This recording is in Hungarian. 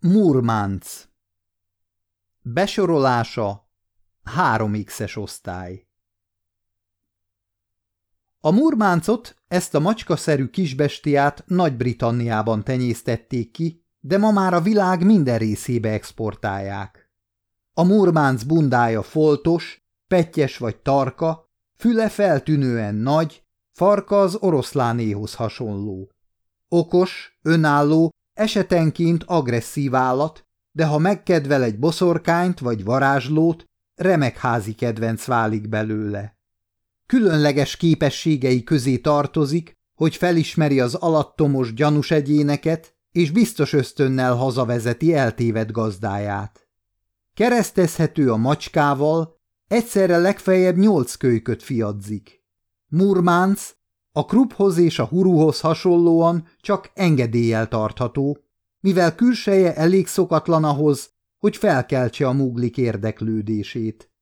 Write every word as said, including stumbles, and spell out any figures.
Murmanc. Besorolása három iksz-es osztály. A murmáncot, ezt a macskaszerű kisbestiát Nagy-Britanniában tenyésztették ki, de ma már a világ minden részébe exportálják. A murmánc bundája foltos, pettyes vagy tarka, füle feltűnően nagy, farka az oroszlánéhoz hasonló. Okos, önálló, esetenként agresszív állat, de ha megkedvel egy boszorkányt vagy varázslót, remek házi kedvenc válik belőle. Különleges képességei közé tartozik, hogy felismeri az alattomos gyanús egyéneket, és biztos ösztönnel hazavezeti eltévedt gazdáját. Keresztezhető a macskával, egyszerre legfeljebb nyolc kölyköt fiadzik. Murmánc a kruphoz és a huruhoz hasonlóan csak engedéllyel tartható, mivel külseje elég szokatlan ahhoz, hogy felkeltse a muglik érdeklődését.